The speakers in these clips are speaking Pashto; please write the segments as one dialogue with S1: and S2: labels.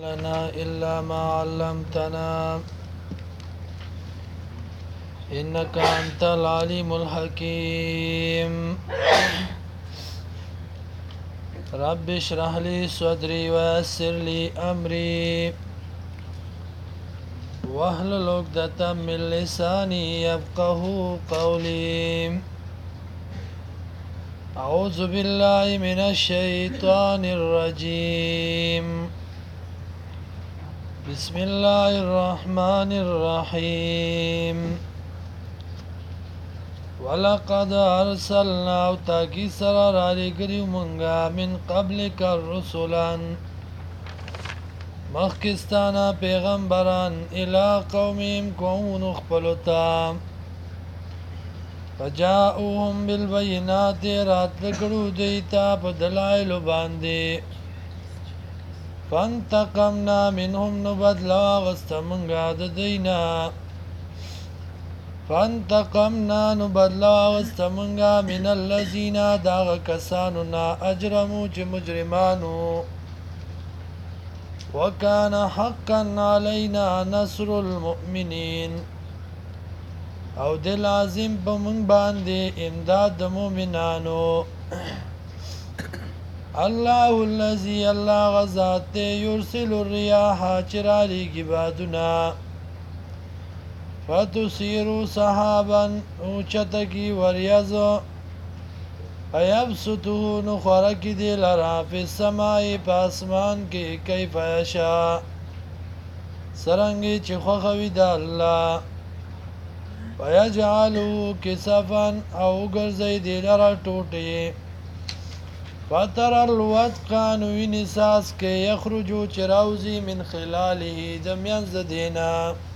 S1: لنا إلا ما علمتنا إنك أنت العليم الحكيم رب اشرح لي صدري ويسر لي أمري واحلل عقدة من لساني يفقه قولي أعوذ بالله من الشيطان الرجيم بسم الله الرحمن الرحيم ولقد أرسلنا تاكي سرر عليكري منغا من قبلك الرسلا مخكستانا پیغمبران الى قومهم قوم خپلتا فجاؤهم بالبينات رات لکڑو دیتا بدلائل باندے فانتقمنا منهم نبدلا غستمنگا دینا فانتقمنا نبدلا غستمنگا من الذين داغ کسانونا اجرمو چه مجرمانو وكان حقا علينا نصر المؤمنين او دل لازم بمن باندې امداد مومنانو الله الذي الله غزات يرسل الرياح چرالی کی بادنا فتسير سحابا اوچتکی وریزو فیبسطه نخورک دی لرا فی السمائی پاسمان کی کیف یشا سرنگی چی خوخوی دا اللہ ویجعلو کسفا او گرزی دی لرا ٹوٹی فتر الودقان وینساس کے یخرجو چراوزی من خلاله دمیان زدینا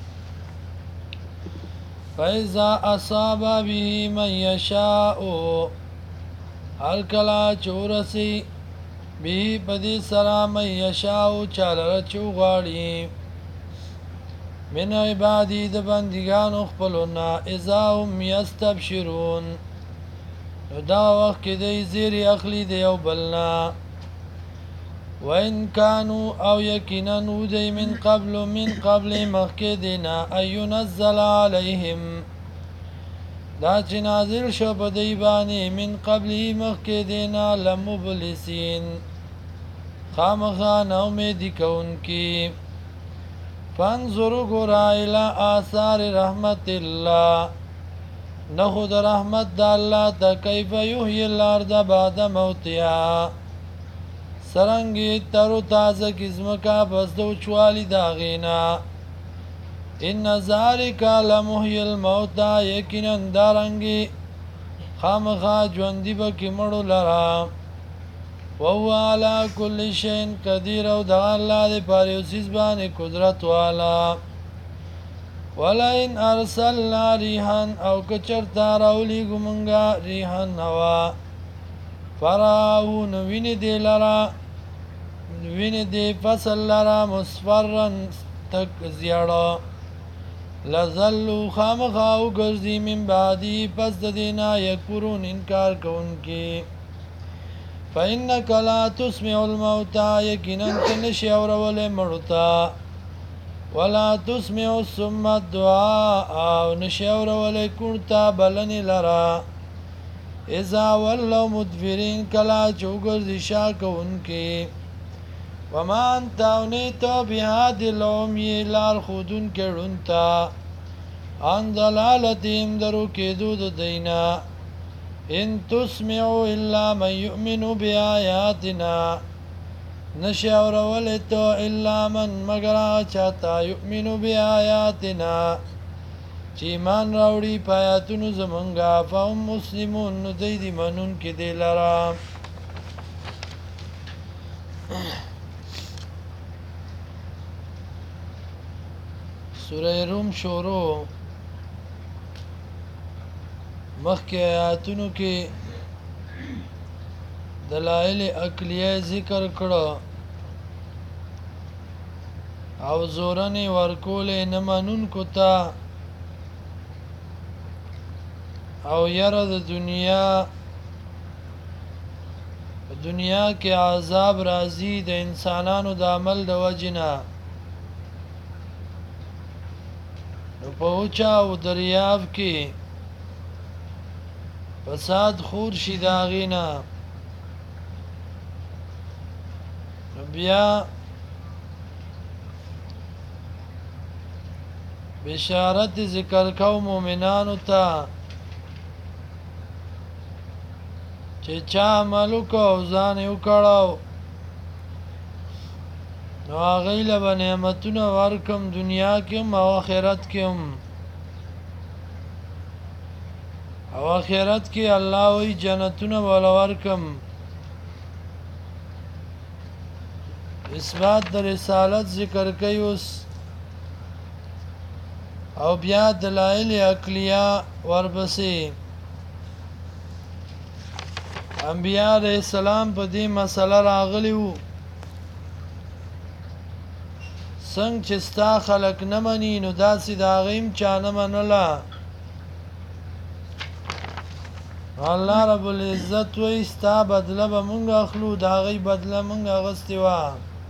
S1: فیضا اصاب به من یشاؤ هر کلا چورسی به پدی سلام یشاؤ چالر چو غاڑی من عبادی د بندگان خپلونا اذا هم یستبشرون دا وقت کې دی زیری اخلی دی او بلنا وان کانو او یقینا دی من قبل مخکې دینا ایونزل علیهم دا چې نازل شو په دی باندې من قبل مخکې دینا لمبلسین خامخا نا امیدی کونکی فانظروا گورا الى آثار رحمت الله نخود رحمت دا اللہ تا کیف یحیی الارض بعد موتها سرنگی ترو تازه کزمکا پس دو چوالی داغینا ان ذالک لمحیی الموتا یقینا دارنگی خامخا جوندی بکی مڑو لرا وهو على كل شيء قدير او دا اللہ دے پاریوسیز بانے قدرت والا ولئن ارسلنا ريحا او کچرتا راولی گمنگا ریحا هوا فراون وین دی فصل لرا مصفرا تک زیاڑا لظلو خامخاو گرزی من بعدی پس دینا یکفرون انکار کونکی فإنك لا تسمع الموتى یقینا تنشی اورول مڑتا ولا تسمع الصم الدعاء او نشاور ولکونتا بلنی لرا اذا ولوا مدبرین کلا چوگر دشا کونکی وما انت اونیتو بهاد العمی لار خودون کرونتا ان ضلالتهم درو کدود دینا ان تسمعوا الا من يؤمن بآياتنا نشاور ولتو الا من مگر چاہتا یؤمنو بی آیاتنا چی ایمان راوڑی پایاتونو زمنگا فهم مسلمون نو دی منون کی دی لرا سورہ روم شورو مخی آیاتونو کی دلائل عقلیه ذکر کړه او زورنی ورکول نمانون کتا او یره د دنیا دنیا کې عذاب راځي د انسانانو د عمل د وجنه نو په اوچا او دریاب کې فساد خور شي د هغې نه نو بیا بشارت ذکر کو مومنانو ته چې چا عمل وکړو ځان یې وکړو نو هغې له به نعمتونه ورکم دنیا کې هم او آخرت کې هم او آخرت کې الله وی جنتونه ولا ورکم اثبات د رسالت ذکر کوي اوس او بیا دلایل عقلیه ورپسې انبیاء علیہ السلام په دې مسله راغلی وو څنګه چې ستا خلق نه مني نو داسې د هغې هم چا نه منله الله رب العزت وایي ستا بدله به مونږ اخلو د هغې بدله مونږ اخیستې وه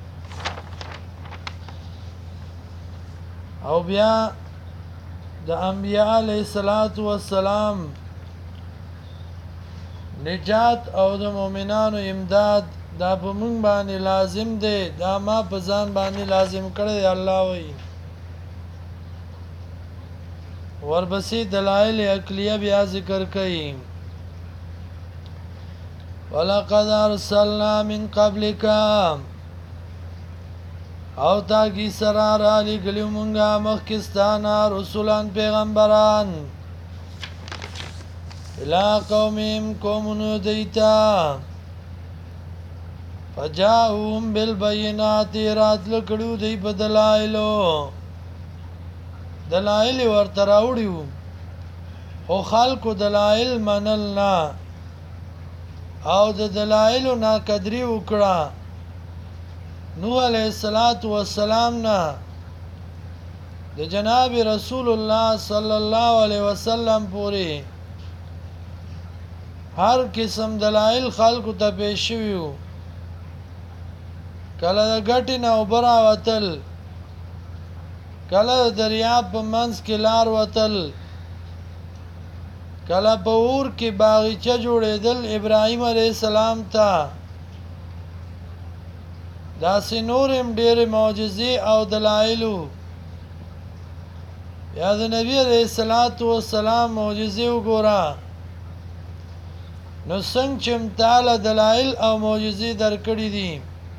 S1: او بیا د انبیاء علیه السلام نجات او د مؤمنانو امداد دا په مونږ باندې لازم دی دا ما په ځان باندې لازم کړی دی الله وایي ورپسې دلایل عقلیه بیا ذکر کوي ولقد ارسلنا من قبلک او تاکی سره را لګلیو مونږه مخکې ستانه رسولان پیغمبران الى قومهم قومونو دیتا فجاءهم بالبینات راتل کړو دی په دلایلو دلایل ورته راوړیو خو خلکو دلایل منل نه او د دلایلو ناقدري وکړه نوح علیه السلام نه د جناب رسول الله صلی الله علیه وسلم پورې هر قسم دلایل خلکو ته پیش شوي کله د ګټې نه اوبه راوتل کله د دریاب په منځ کې لار وتل کله په اور کې باغچه جوړېدل ابراهیم علیه السلام ته داسې نور هم ډېرې معجزې او دلایلو یا د نبي علیه السلام معجزې وګوره نو څنګه چې تعالی دلایل او معجزې درکړي دي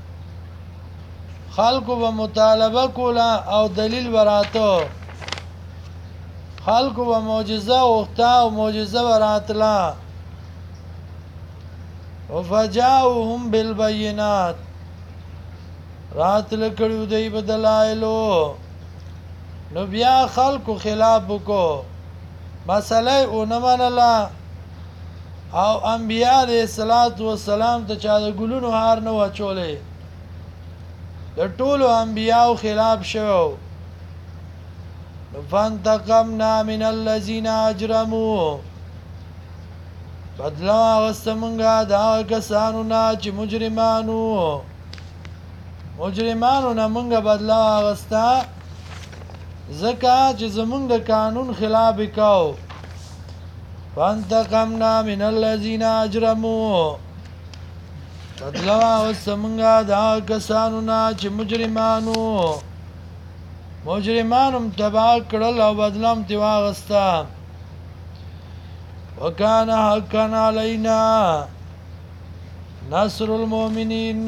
S1: خلکو به مطالبه کوله او دلیل براته خلکو به معجزه غوښته او معجزه به راتله وفجاؤهم بالبینات راتله کړي دی په دلایلو نو بیا خلکو خلاف وکړو مسله یې ونه منله او انبیاء علیه السلام ته چا د ګلونو هار نه واچولی د ټولو انبیاءو خلاف شوی فانتقمنا من الذین اجرموا بدله واخیسته مونږه د هغه کسانو نه چې مجرمانو نه مونږه بدله واخیسته ځکه چې زمونږ د قانون خلاف یې کو فانتقمنا من الذین اجرموا بدله واخیسته مونږه د هغه کسانو نه چې مجرمانو هم تباه کړل او بدله هم ترې واخیسته وکان حقا علینا نصر المؤمنین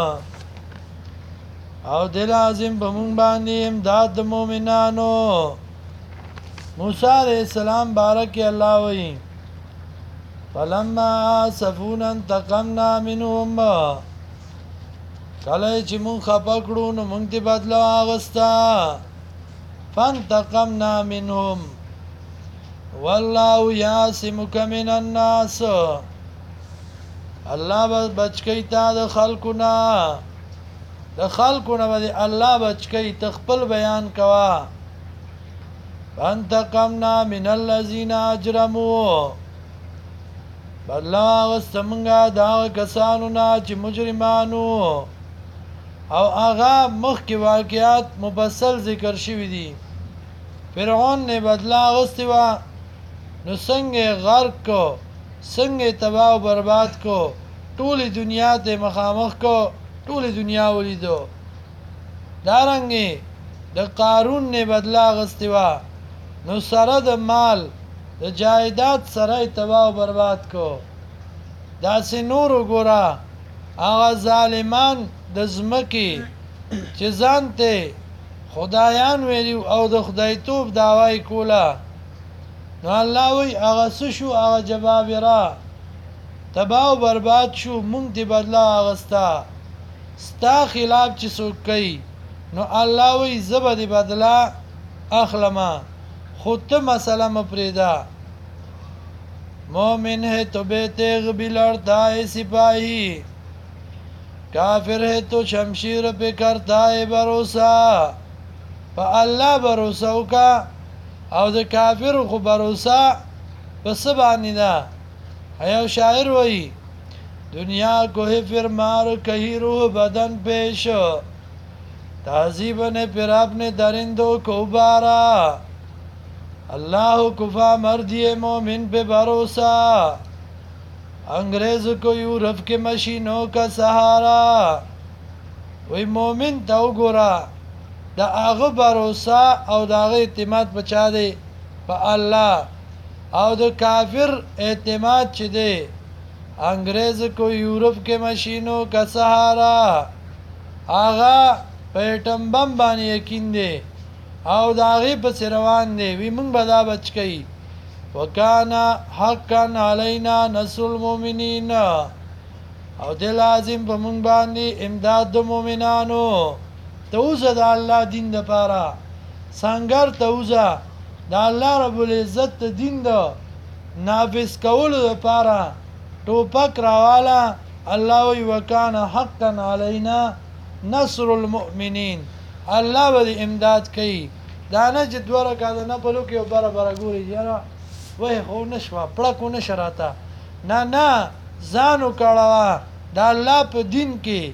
S1: او دی لازم په مونږ باندې امداد د مؤمنانو موسی علیه السلام باره کې الله وایي فلما آسفونا انتقمنا منهم کله چې مونږ خفه کړو نو مونږ دې بدله واخیسته فانتقمنا منهم والله یعصمک من الناس الله به بچ کوي تا د خلکو نه به الله بچ کوي ته خپل بیان کوه فانتقمنا من الذین اجرموا بدلا واغسته مونږه د هغه کسانو نه چې مجرمانو. او هغه مخکې واقعات مفصل ذکر شوي دي. فرعون نه بدلا اغستې وه، نو څنګه یې غرق کو، څنګه یې تباه او برباد کو، ټولې دنیا ته مخامخ کو، ټولې دنیا ولیدو. دارنګې د قارون نه بدلا اغستې وه، نو سره د مال د جایداد سره یې تباه او برباد کو. داسې نور وګوره هغه ظالمان د ځمکې چې ځان ته خدایان ویلي او د خدایتوب دعوا یې کوله، نو الله وایي هغه څه شو، هغه جبابره تباه او برباد شو، مونږ دې بدله اغسته. ستا خلاف چې څوک کوي نو الله وایي زه به دې بدله اخلمه، خو ته مسله مه پرېږده. مومن ہے تو بے تیغ بھی لڑتا ہے سپاہی، کافر ہے تو شمشیر پہ کرتا ہے بھروسہ. په الله بھروسه وکړه او د کافر خو بھروسه په څه باندې ده؟ یو شاعر وایي دنیا کو ہے پھر مار کہیں روح بدن پیش، تہذیب نے پھر اپنے درندوں کو ابارا. اللہ کفا مردی مومن پہ بھروسہ، انگریز کو یورپ کے مشینوں کا سہارا. وی مومن ته وګوره د هغه بھروسه او د هغه اعتماد په چا دی؟ په الله. او د کافر اعتماد چې دی انګریز کو یورپ کې مشینو کا سهارا، هغه په ایټم بم باندې یقین دی او د هغې پسې روان دی. وی موږ به دا بچ کوي. وکانا حقا علینا نصر المؤمنین، او دی لازم په موږ باندې امداد د مؤمنانو. ته اوسه د الله دین دپاره سنګر ته اوسه د الله رب العزت د دین د نافذ کولو دپاره ټوپک راواله. الله وی وکانا حقا علینا نصر المؤمنین، الله به دې امداد کوي. دا نه چې دوه رکعته نفل وکړي او بره بره ګوري یاره وایي خو نه شوه پړک ونه شه راته. نه نه، ځان وکړوه د الله په دین کې.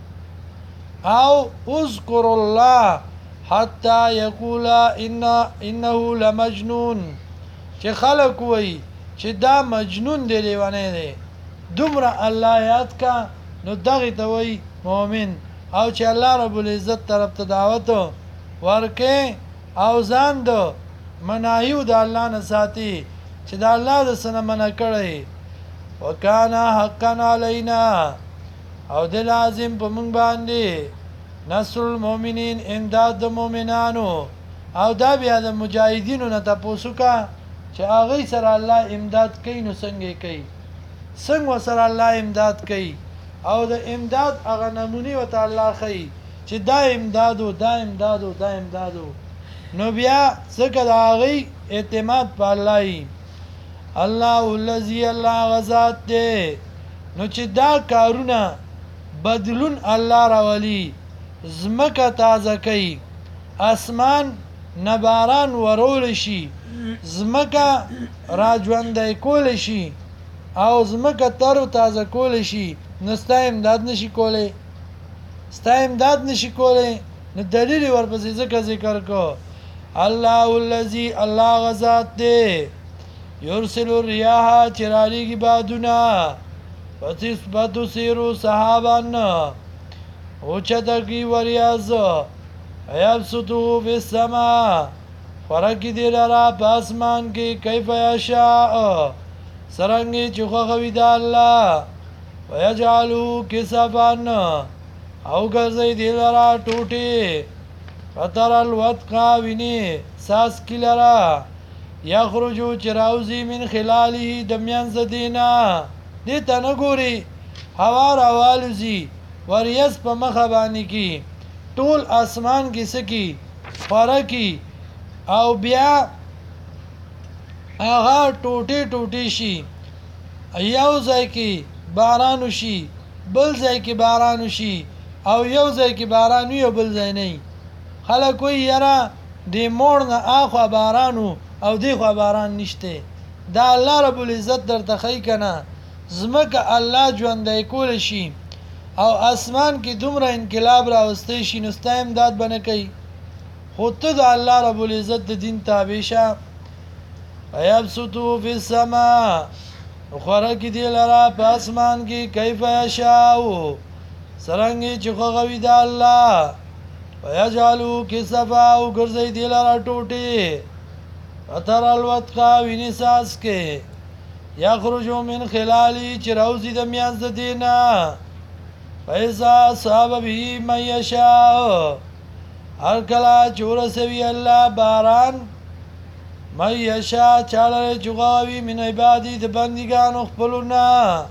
S1: او اذکر الله حتی یقول انه لمجنون، چې خلق وایي چې دا مجنون دی، لیونی دی. دومره الله یاد کا نو دغې ته وایي مؤمن. او چې الله رب العزت طرف ته دعوت ورکې او ځان د منایو د الله نه ساتي چې د الله د څه نه منع کړی. وکانا حقا علینا، او د لازم په موږ باندې نصر المؤمنین امداد د مؤمنانو. او دا بیا د مجاهدینو نه تپوس وکړه چې هغوی سره الله امداد کوي نو څنګه کوي، څنګه ورسره الله امداد کوي. او د امداد هغه نمونې ورته الله ښیي چې دا امدادو دا امدادو دا امدادو. نو بیا ځکه د هغوی اعتماد په الله وي. الله الذي، الله هغه ذات دی نو چې دا کارونه بدلون الله راولي، ځمکه تازه کوي، اسمان نه باران ورولی شي، ځمکه راژوندی کولی شي او ځمکه تر و تازه کولی شي، نو ستا امداد نشي کولی، ستا امداد نشي کولی. نو دلیل یې ورپسې ځکه ذکر کو. الله الذي، الله هغه ذات دی یرسل الریاح، چې رالیږي بادونه، فتثیرو سحابان، اوچته کړي وریاض، یبسطه فی السماء، خوره کړي دې لره په اسمان کې، کیف یشاء، څرنګې چې خوښه وي د الله، ویجعله کسفا، او ګرځوي دې لره ټوټې، فتر الودق، وینې څاڅکي لره، یخرجو چې راوځي من خلاله د منځ دې نه. دې ته نه ګوري هوا راوالوځي وریځ په مخه باندې کې ټول اسمان کې څه کې خوره کې، او بیا هغه ټوټې ټوټې شي، یو ځای کې باران وشي بل ځای کې باران وشي، او یو ځای کې باران وي او بل ځای نه. خلک وایي یاره دې موړ نه اخوا باران و او دې خوا باران نشته. دا الله رب العزت درته ښیي که نه زمکه الله ژوندی کول شي او اسمان کې دومره انقلاب راوستی شي نو ستا امداد به نه کوي خو ته د الله رب العزت د دین تابع شه فیبسطو فی السماء خوراکي دی لرا په اسمان کې کیف یشاء څرنګه چې خوغوي د الله ويجعلوا كسفا او ګرځي دی لرا ټوټي اتر الوتقا ویني ساس کې یخرجو من خلالی چې راوځي د میانځ دینا پیسا صاحب به من یشاء هر کله چور سوي الله باران من یشاء چاله چغاوي من عبادي د بندګانو خپلونه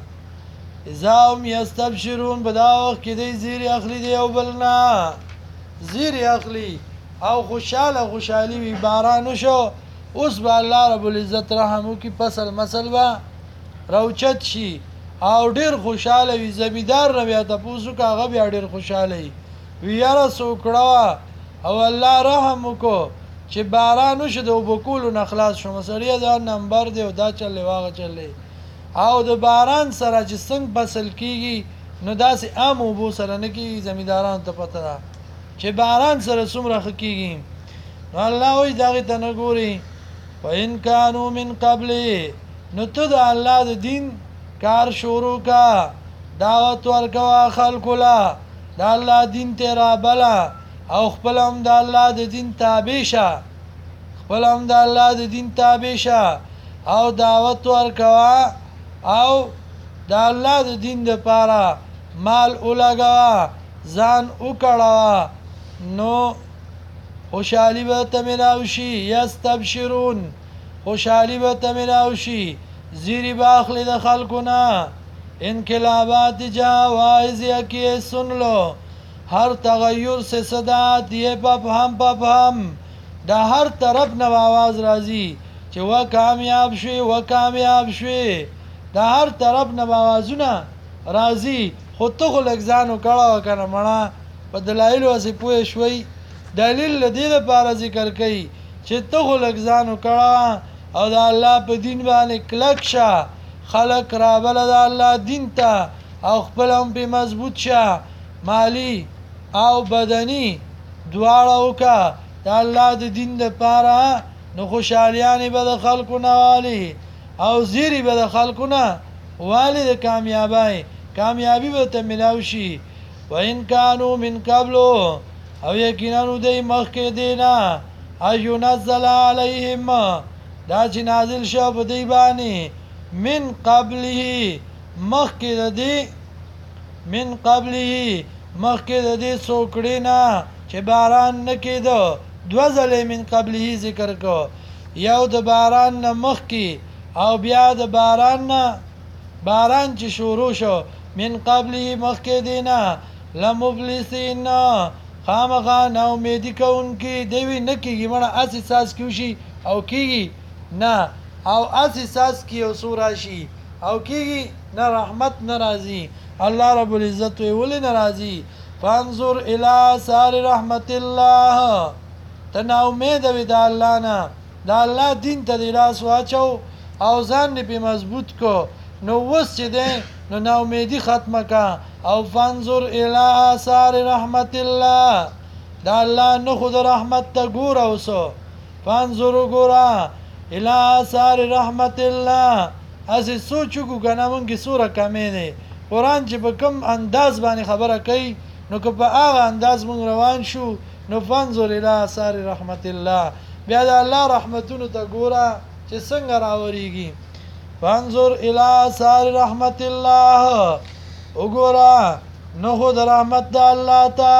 S1: اذا هم یستبشرون په دا وخت کې دی زیر اخلي دی او بلنا زیر اخلي او خوشحالي وي باران شو اوس به الله رب العزت رحم وکي فصل مسل با روچت شي او ډیر خوشاله وي زمیدار نه بیا تاسو کاغه بیا ډیر خوشاله وي یاره سوکړه او الله رحم وکړو چې باران وشو د وبکولو نخلاص شو مسړیا دا نمبر دی او دا چلې واغه چلې او د باران سره چې څنګه فصل کیږي نو داسې عام وبو سره نه کیږي زمیداران ته پته ده چې باران سره څومره کیږي نو الله وی دغه ته نه ګوري وان كانوا من قبل نو ته د الله د دین کار شروع کا دعوت ورکوا خلق لا د الله دین ته را بلا او خپل هم د الله د دین تابع شه خپل هم د الله د دین تابع شه او دعوت ورکوا او د الله د دین لپاره مال اولګوا ځان وکړوا نو خوشحالی به تمناوشي یستبشرون خوشحالی به تمناوشي زیری باخلی د خلقنا انقلابات جوائز یکی سن لو ہر تغیر سے صدا دیے پپ ہم دا ہر طرف نو آواز راځي چې و کامیاب شوي دا هر طرف نو آوازونه راځي خو ته خو لګزانو کړه وکنه مړه په دلایل وسې پوه شوي دلیل دې لپاره ذکر کوي چې ته خو لګزانو کړه او د الله په دین باندې کلک شه خلق را بل د الله دین ته او خپل هم په مضبوط شه مالی او بدني دواړه وکا د الله د دین لپاره نو خوشالیانې به د خلکو نه والی او زیری به د خلکو نه والی د کامیابی به ته ملاو شي وان كانوا من قبل او یقینا دوی مخکې دینا اينزل عليهم دا چې نازل شو په دی باندې من قبله مخکې د دې څوکړې نه چې باران نه کېدو دو ځلې من قبله ذکر کو یو د باران نه مخکې او بیا د باران چې شروع شو من قبله مخکې دینا لمبلسین خامخا نا امیدی کوونکي دوی نه کېږي مړه اسې ساس کیوشي او کېږي نه او اسې ساس کی او سو راشي او کېږي نه رحمت ناراضي الله رب العزت ولې ناراضي فانظر الى آثار رحمت الله تنا امید وي د الله نه د الله دین ته د لاس واچو او ځان په مضبوط کو نو وس چې ده نو نا امیدي ختمه کا او فانظر الى آثار رحمت الله د الله نو خود رحمت ته ګور اوسو فانظر ګورا الى آثار رحمت الله اسې سوچو کنه مونږه سوره کمې نه قران چې په کوم انداز باندې خبره کوي نو که په هغه انداز مونږ روان شو نو فانظر الى آثار رحمت الله بیا د الله رحمتونو ته ګوره چې څنګه راوريږي فانظر الى آثار رحمت الله وګوره نو خو د رحمت د الله ته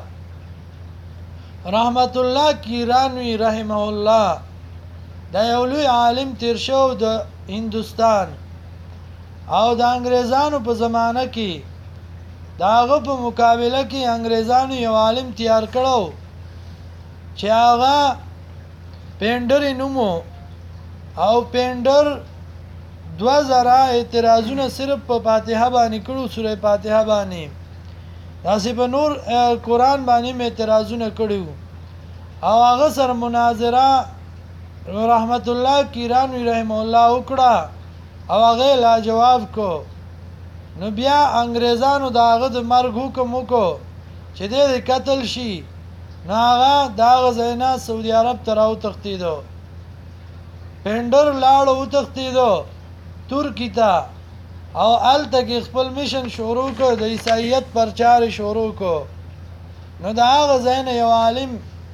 S1: رحمت الله کیرانوی رحمه الله دا یو لوی عالم تیر شو د هندستان او د انګريزانو په زمانه کې داغه په مقابله کې انګريزانو یو عالم تیار کړو چې هغه پینډر نومو او پینډر 2000 اعتراضونه صرف په فاتحه باندې کړو سوره فاتحه باندې داسې په نور قران باندې اعتراضونه کړو او هغه سره مناظره رحمت الله کیرانوی رحم الله وکړه او هغه لا جواب کو نو بیا انګريزانو د هغه د مرګ حکم وکړو چې دې قتل شي. نو هغه د هغه ځای نه سعودي عرب ته راوتښتېدو. پینډر لاړ وتښتېدو ترکي ته او هلته کې خپل میشن شروع کړ، د عیسایت پرچار شروع کړ. نو د هغه ځای نه یو عالم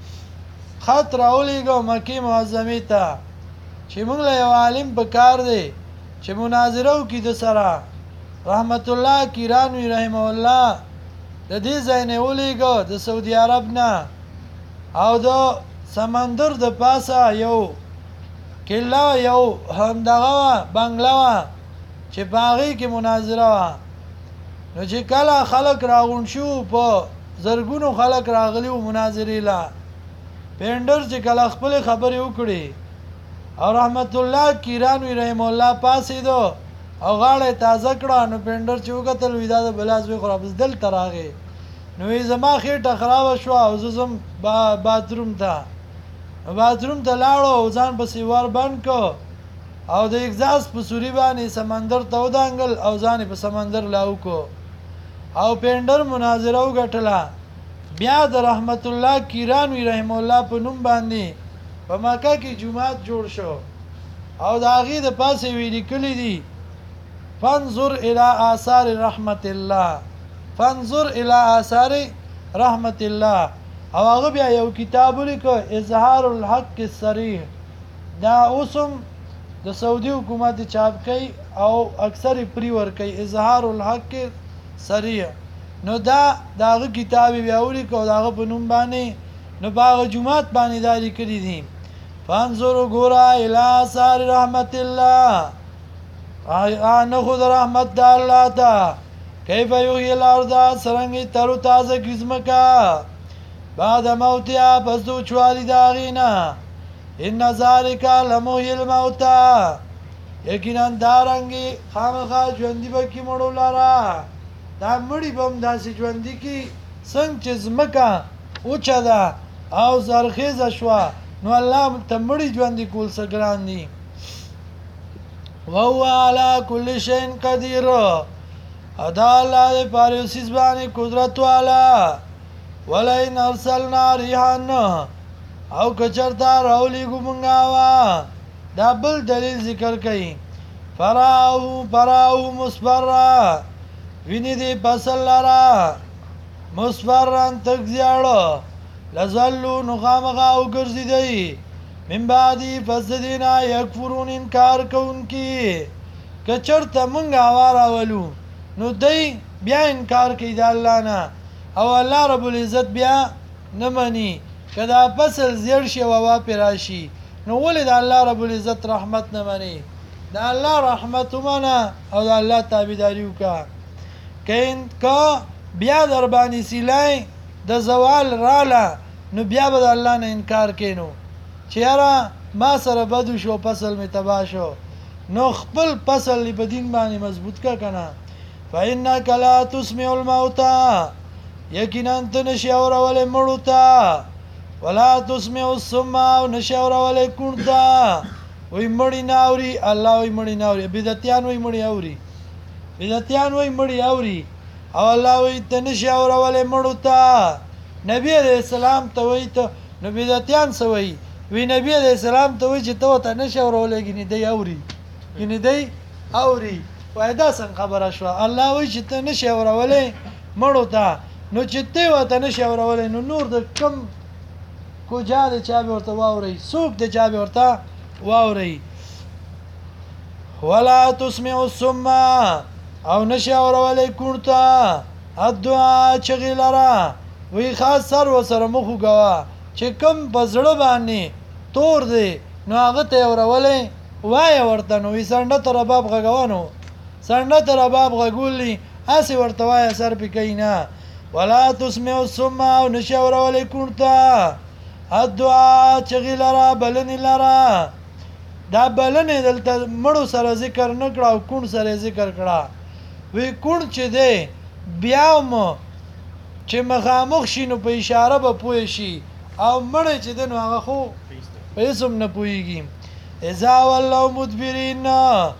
S1: خط راولېږه مکې معظمې ته چې موږ له یو عالم په کار دی چې مناظره وکړي د سره. رحمت الله کیرانوي رحمه الله د دې ځای نه ولېږه د سعودي عرب نه، او د سمندر د پاسه یو کله یو همدغه بنگله وه چې په هغې کې مناظره وه. نو چې کله خلک راغونډ شو، په زرګونو خلک راغلي وو مناظرې له. پینډر چې کله خپلې خبرې وکړې او رحمت الله کیرانوي رحمه الله پاڅېدو او غاړه یې تازه کړه. نو پینډر چې وکتل وي دا د بلا زوی خو رابس دلته راغی. نو وی زما خېټه خرابه شوه او زه ځم باتروم ته. باتروم ته لاړو او ځان پسې ور بند کړ او د اګزاس په سوري باندې سمندر ته ودانګل او ځان په سمندر لاو کو او پینډر مناظره وګټله. بیا د رحمت الله کیرانوي رحم الله په نوم باندې په مکه کې جمعات جوړ شو او د هغې د پاسې ویلي کلی دي فانظر الى آثار رحمت الله، فانظر الى آثار رحمت الله. او هغه بیا یو کتاب ولیکه اظهار الحق الصریح، دا اوسم د سعودي حکومت چاپ کوي او اکثر پری ور کوي اظهار الحق صریح. نو دا داغه کتاب بیا ولیکه او داغه په نوم باندې نو باغ جمعات باندې دا لیکلي دي فانظر ګورا الی آثار رحمت الله، آنه خود رحمت د الله تا کیف یحیی الارض سرنګي ترو تازه گزمکا بعد موتیا پس دو چوالی داغینا ان ذالک لمحیی الموتى یقینا دارنګي خامخا ژوندۍ به کی مړو لاره دا مړی بم داسې ژوندۍ کی څنګه چې ځمکه اوچه ده او زرخیزه شوه نو الله ته مړی ژوندۍ کول څه ګران دي. وهو على كل شيء قدير، ادا الله دې پر یو څیز باندې قدرت والا. ولئن ارسلنا ريحا او کچرتا راولیږو مونږه وا دا بل دلیل ذکر کوي فراو مصفرا ویني دې فصل لرا مصفران تک زیاړو لزلو نخامغا او ګرځي دی من بعدی فسدینا یکفرون انکار کوونکی کچرتا مونږه وا راولو نو دی بیا انکار کوي د الله نه او الله رب العزت بیا نه مني. کدا فصل زیړ شي او وا پیراشي نو ولې د الله رب العزت رحمت نه مني؟ د الله رحمت ومنه او د الله تابعداري وکړه. کین کا بیا در باندې سیلای د زوال رااله نو بیا به د الله نه انکار کینو چیرې ما سره بدو شو فصل می تبا شو نو خپل فصل په دین باندې مضبوط کا کنه. فإنک لا تسمع الموتى یقینا ته نشي اورولې مړو ته ولا تسمع الصم او نشي اورولې کون ته وای مړی ناوري الله وای مړی ناوري بدعتيان وای مړی اوري بدعتيان وای مړی اوري او الله وای ته نشي اورولې مړو ته. نبی عليه السلام ته وای ته نو بدعتيان سوي وی نبی عليه السلام ته وای چې ته نشي اورولې ګنې دی اوري ګنې دی اوري وای دا څنګه خبره شو؟ الله وای چې ته نشي اورولې مړو ته نو چې ته وته نشي اورولې نو نور د کم کوجا د چا به ورته واوري څوک د چا به ورته واوري. ولا تسمع الصم او نشي اورولې کونته الدعاء چغیلرا وی خاص سر وسره مخو غوا چې کم بزړه باندې تور دی نو هغه ته اورولې وای ورته نو وی سنده تر باب غوانو سنده تر باب غولي اسی ورته وای سر پکینا. ولا تسمع الصم او نشي اورولې کونته الدعاء چغیلرا بلن لرا دا بلنې دلته مړو سره ذکر نه کړه او کون سره ذکر کړه. وی کون چې دی بیا مو چې مخامخ شي نو په اشاره به پوه شي او مړ چې دی نو هغه خو په اسم نه پوهېږي. اذا ولوا مدبرین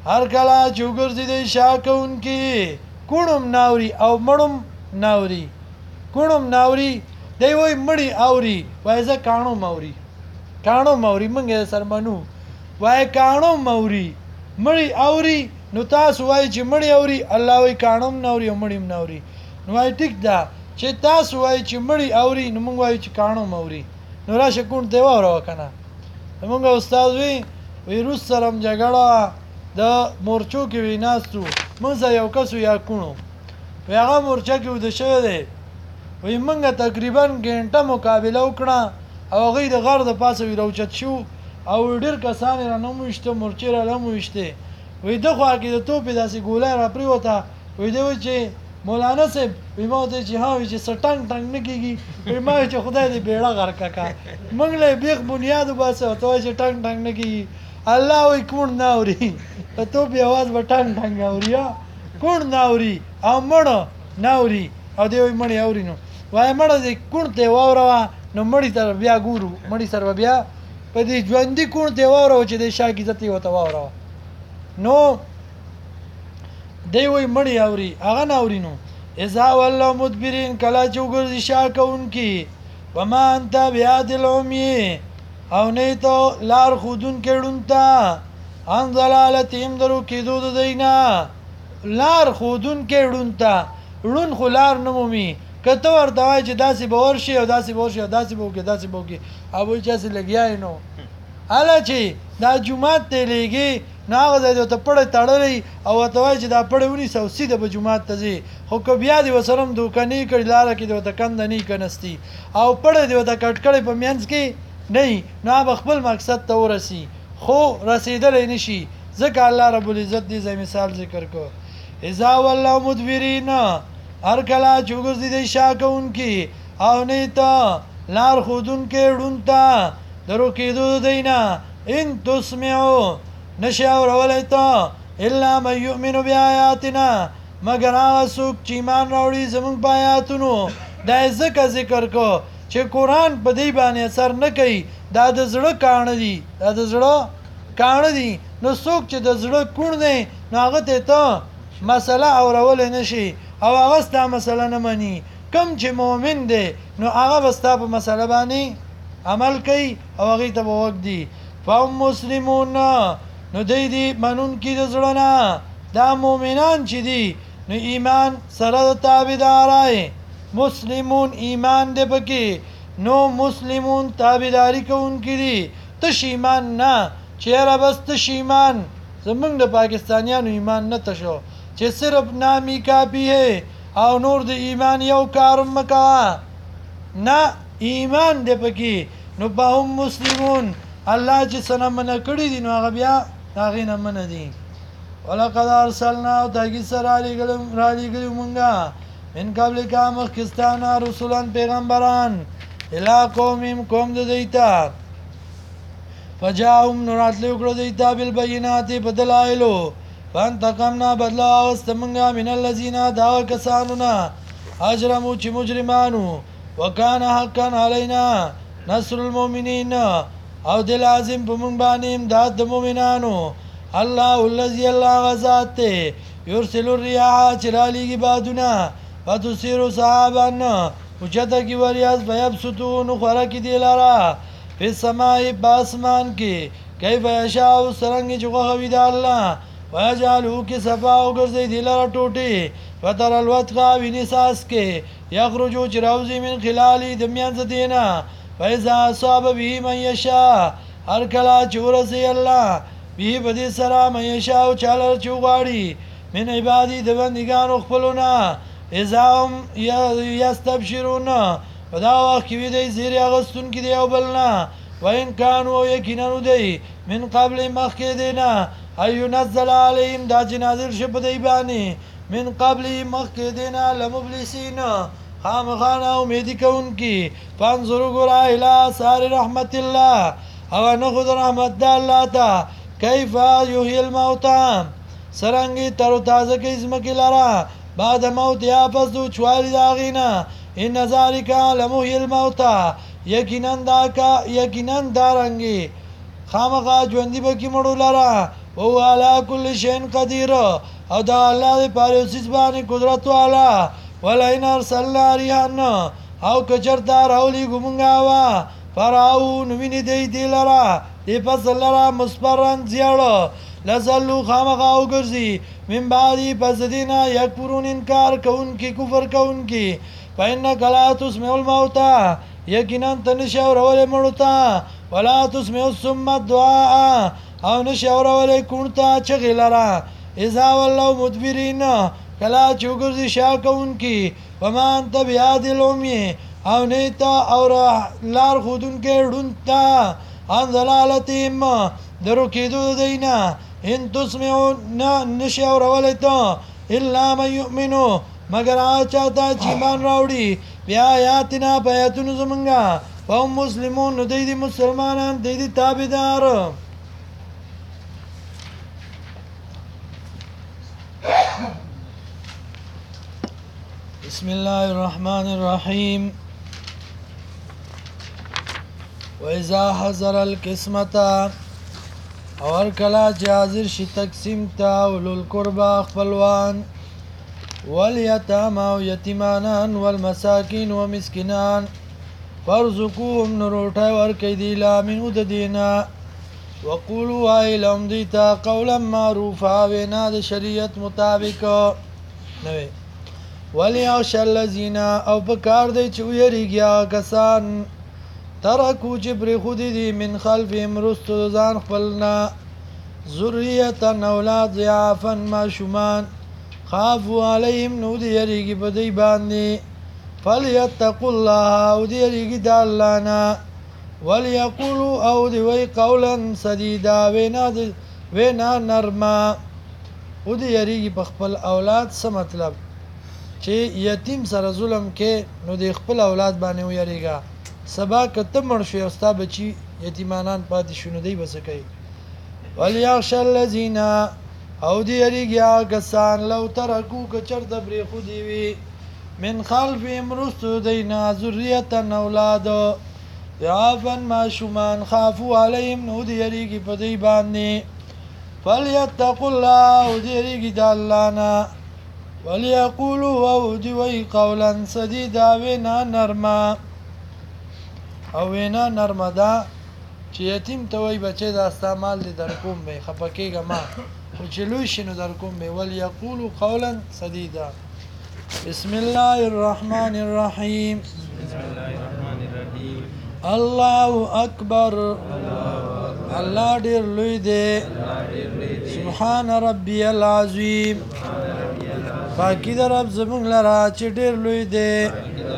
S1: هر کله چې وګرځېدی شا کوونکي کوڼم ناوري او مړم ناوري کوڼم ناوري دی وایي مړي اوري وایي زه کاڼم اوري کاڼم اوري موږ یې سره منو وایي کاڼم اوري مړي اوري نو تاسو وایي چې مړي اوري الله وایي کاڼم ناوري او مړي هم ناوري نو وایي ټیک ده چې تاسو وایي چې مړي اوري نو موږ وایو چې کاڼم اوري نو راشه کوڼ ته واوروه که نه زمونږ استاد وی روس سره هم جګړه د مورچو کې وی ناست وو موږ سره یو کس یا کوڼ وی هغه مورچه کې وده شوی دی وی موږ تقریبا ګنټه مقابله وکړه او هغوی د غر د پاسه وی راوچت شو او ډېر کسان یې رانه وویشته مورچې را هم وویشتې وی ده خوا کې د توپې داسې ګولی را پرېوته وی دی وایي چې مولانا صاحب وی ما ورته چې ها وی چې څه ټنګ ټنګ نه کېږي وی ما وی چې خدای دې بیړه غرقه که موږ له یې بیخ بنیاد وباسه ورته وایي چې ټنګ ټنګ نه کېږي الله وایي کوڼ نه اوري د توپې اواز به ټنګ ټنګ اوري کوڼ نه اوري او مړه نه اوري او دی وایي مړی اوري نو وایي مړه دې کوڼ ته یې واوروه نو مړي سره بیا ګورو مړي سره بیا په دې ژوندي کوڼ ته یې واوروه چې د شا عزت یې ورته واوروه نو دی وایي مړي اوري هغه نه اوري نو اذا ولوا مدبرین کله چې وګرځي شا کوونکي وما انت بهاد العمي او نه ته لار ښودونکی ړوند ته عن ضلالتهم درو کېدو د دوی نه لار ښودونکی ړوند ته ړوند خو لار نه مومي که ته ورته وایې چې داسې به ورشي او داسې به ورشي او داسې به وکړې داسې به وکړې او وایي چې هسې لګیا یې نو هله چې دا جومات ته یې لېږې نو هغه ځای دې ورته پړی تړلی او ورته وایي چې دا پړی ونیسه او سیده به جومات ته ځې خو که بیا دې ورسره هم دوکه نه یې کړي لاره کې دې ورته کنده نه یې کنستي او پړی دې ورته کټ کړی په منځ کې نه نو هغه خپل مقصد ته ورسي خو رسېدلی نه شي ځکه الله رب العزت دې ځای مثال ذکر کړ اذا ولوا مدبرین هر کله چې وګرځېدی شا کوونکي او نه ته لار ښودونکی ړوند ته د روکېدو د دوی نه ان تسمعو نشي اورولی ته الا من یؤمن بآیاتنا مګر هغه څوک چې ایمان راوړي زموږ په آیاتونو دا یې ځکه ذکر کو چې قرآن په دې باندې اثر نه کوي دا د زړه کاڼه دي دا د زړه کاڼه دي نو څوک چې د زړه کوڼ دی نو هغه ته مسله اورولی نه شي او هغه ستا مسله نه مني کم چې مؤمن دی نو هغه به ستا په مسله باندې عمل کوي او هغې ته به وږدي فهم مسلمون نو دی دی منونکي د زړه نه دا مؤمنان چې دي نو ایمان سره د تابعدارای مسلمون ایمان دی پکې نو مسلمون تابعداري کوونکي دي تش ایمان نه چیرې بس تش ایمان زمونږ د پاکستانیانو ایمان نه تشو چې صرف نامی کافی ہے او نور د ایمان یو کارم مکوا نه ایمان دی پکې نو فهم مسلمون الله چې څه منع کړي دي نو هغه بیا هغې نه منع دي ولقد ارسلنا او تحقیق سره رالیږلي مونږه من قبلک مخکې ستا نه رسولا پیغمبران الی قومهم قوم د دوی ته فجاءهم نو راتلې وکړه دوی ته بالبینات په دلایلو فانتقمنا بدله واخیسته مونږه من الذین د هغه کسانو نه اجرمو چې مجرمانو وکانه حقا علینا نصر المؤمنین او د لازم په مونږ باندې امداد د مؤمنانو الله الذي الله غزاد ته یرسل الرياح چې رالیږي بادونه فتثیرو سحابا اوچته کې وریاض فیبسطو نو خوره کې دی لاره فی السماء په اسمان کې کیف یشاء څرنګې چې خوښه وي د الله ویجعلهو کسفا وګرځوي دې لره ټوټې فترى الودق وینې څاڅکې یخرجو چې راوځي من خلالي د منځ دې نه فاذا اصاب به من یشاء هر کله چې ورسوي الله به په دې سره من یشاء چاله چې وغواړي من عبادي د بندګانو خپلو نه اذا هم یستبشرون په دا وخت کې وي دی زیرې اخیستونکي دی یو بل نه وان کانوا یقینا دی من قبل مخکې دی نه ان ينزل عليهم دا چې نازل شي په دی باندې من قبل مخکې دی نه لمبلسین خامخا نا امیدي کوونکي فانظروا ګوره الی آثار رحمت الله هغه نښو د رحمت د الله ته کیف یحیی الموتى څرنګې تروتازه کوي ځمکې لره بعد موت یا پس د وچوالي د هغې نه ان ذلک لمحیی الموتى یقینا دا رنګې خامخا ژوندي به کړي مړو لره وهو على كل شيء قدير او دا الله دې پاره سیس باندې قدرت والا ولئن ارسلنا ريحا او کچرتا راولي ګمنګا وا فراو نویني دی لرا دی فصل لرا مصبرن زیاړه لزلو خامخا وګرځي من بعدی پس دینا یکفرون انکار کوونکی کفر کوونکی فإنک لا تسمع الموتى یقینا ته نشي اورولې مړو ته ولا تسمع الصم الدعاء او نشي اورولې کونتا چغې لرا اذا ولوا مدبرین کلا چې وګرځي شا کوونکی وما انت بهادي العمي او نیتا اور لار خودون کې ډونتا ان ضلالتهم درو کېدو دینا ان تسمعوا نشي اورولته الا من يؤمنوا مگر چاته چې ایمان راوړي بیا آیاتنا بیاتونو زمونږه او مسلمون نو دی مسلمانان دی تابعدار بسم الله الرحمن الرحيم وإذا حضر القسمة اور کلا چې حاضر شي تقسیم تا اولو القربا خپلوان والیتاما او یتیمانان والمساکین و مسکنان فرزقوهم نروټای ورکې دی لا منو د دینا وقولوا ایلم دیتا قولا معروفا وینا د شریعت مطابق نوې ولیخشى الذین او پکار دی چې ویریږي کسان ترکو چې پرې خودي دي من خلفهم رستو ځان خپلنا ذریة اولاد ضعافا ماشومان خافوا علیهم نو دی یریږي په دی باندې فلیتقوا الله او دی یریږي د الله نه وليقولوا او دی وی قولا سدیدا وینا نرما او دی یریږي په خپل اولاد څه مطلب چې یتیم سره ظلم کې نو دی خپل اولاد باندې ویریږي سبا کته مړ شي او ستا بچي یتیمانان پاتې شونه دی بس کوي وليخشى الذين او دی یریږي کسان لو ترکو کچر د بری خو دی وی من خلفهم رستو دینا ذریة اولاد ضعافا ماشومان خافوا علیهم نو دی یریږي په دی باندې فلیتقوا الله او دی یریږي د الله نه وليقولوا او دی وی قولا سدیدا وینا نرما او وینا نرمه ده چې یتیم ته وای بچی دا ستا مال دی در کوم به خفه کېږه ما خو چې لوی شي نو در کوم به ولیقولوا قولا سدیدا بسم الله الرحمن الرحیم الله اکبر الله ډیر لوی دی سبحان ربی العظیم پاکی در رب زمونږ لره چې ډیر لوی دی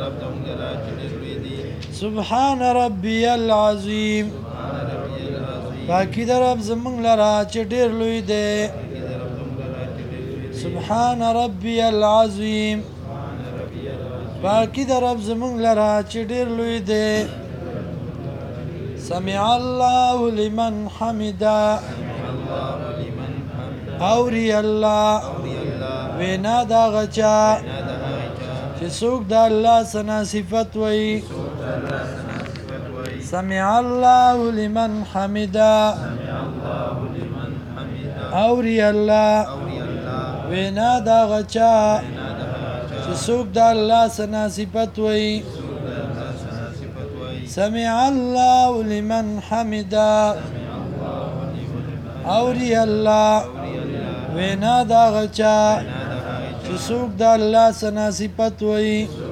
S1: سبحان ربی العظیم پاکی در رب زمونږ لره چې ډیر لوی دی سبحان ربی العظیم پاکی در رب زمونږ لره چې ډیر لوی دی سمع الله لمن حمدا اوری الله وینا دا غچا چې څوک د الله ثنا صفت وي سمع الله لمن حمدا اوری الله وینا دا غچا چې څوک د الله ثنا صفت وي سمع الله لمن حمدا اوری الله وینا دا غچا چې څوک د الله ثنا صفت وي